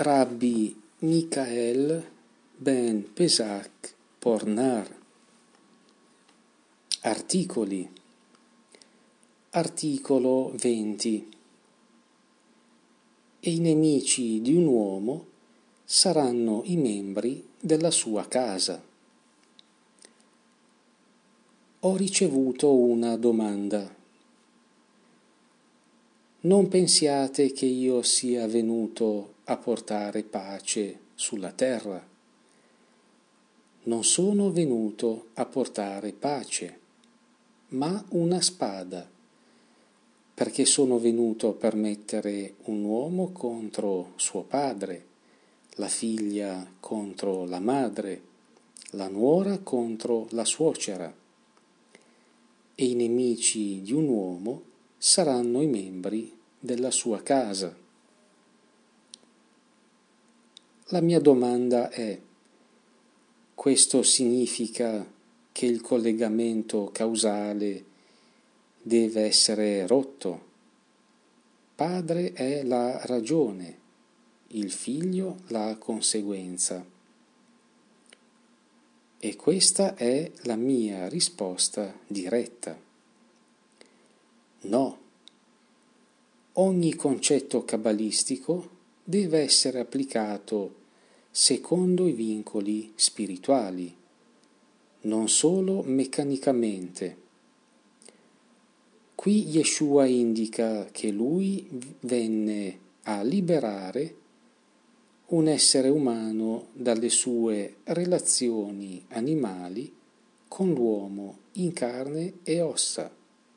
Rabbi Michael ben Pesach Pornar. Articoli. Articolo 20. E i nemici di un uomo saranno i membri della sua casa. Ho ricevuto una domanda. Non pensiate che io sia venuto a portare pace sulla terra. Non sono venuto a portare pace, ma una spada, perché sono venuto per mettere un uomo contro suo padre, la figlia contro la madre, la nuora contro la suocera, e i nemici di un uomo saranno i membri della sua casa. La mia domanda è: questo significa che il collegamento causale deve essere rotto? Padre è la ragione, il figlio la conseguenza. E questa è la mia risposta diretta. No. Ogni concetto cabalistico deve essere applicato secondo i vincoli spirituali, non solo meccanicamente. Qui Yeshua indica che lui venne a liberare un essere umano dalle sue relazioni animali con l'uomo in carne e ossa.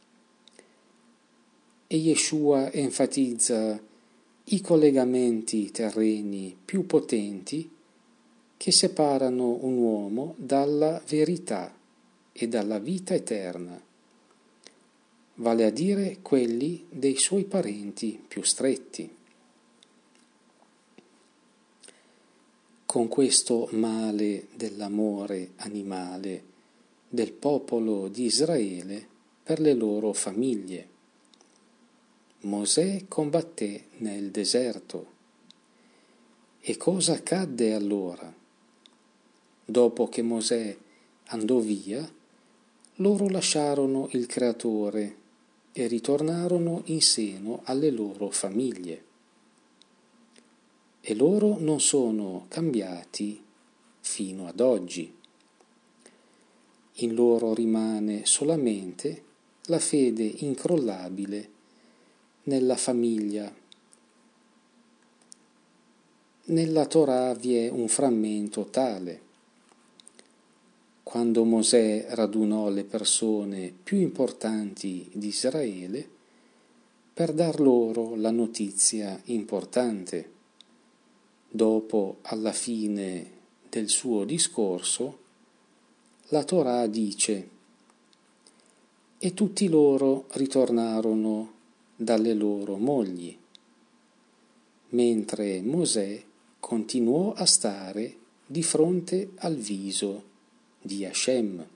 E Yeshua enfatizza i collegamenti terreni più potenti che separano un uomo dalla verità e dalla vita eterna, vale a dire quelli dei suoi parenti più stretti. Con questo male dell'amore animale del popolo di Israele per le loro famiglie, Mosè combatté nel deserto. E cosa accadde allora? Dopo che Mosè andò via, loro lasciarono il Creatore e ritornarono in seno alle loro famiglie. E loro non sono cambiati fino ad oggi. In loro rimane solamente la fede incrollabile nella famiglia. Nella Torah vi è un frammento tale. Quando Mosè radunò le persone più importanti di Israele per dar loro la notizia importante, dopo, alla fine del suo discorso, la Torah dice: e tutti loro ritornarono dalle loro mogli, mentre Mosè continuò a stare di fronte al viso di Hashem.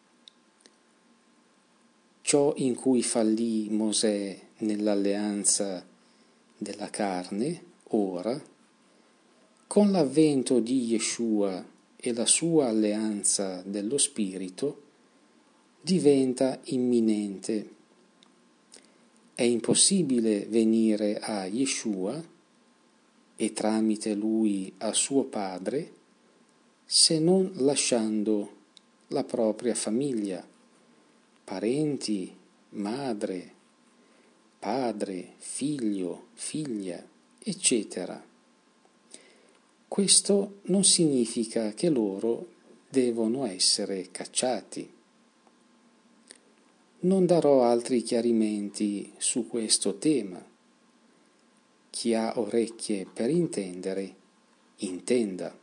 Ciò in cui fallì Mosè nell'alleanza della carne, ora, con l'avvento di Yeshua e la sua alleanza dello Spirito, diventa imminente. È impossibile venire a Yeshua e tramite lui a suo padre se non lasciando la propria famiglia, parenti, madre, padre, figlio, figlia, eccetera. Questo non significa che loro devono essere cacciati. Non darò altri chiarimenti su questo tema. Chi ha orecchie per intendere, intenda.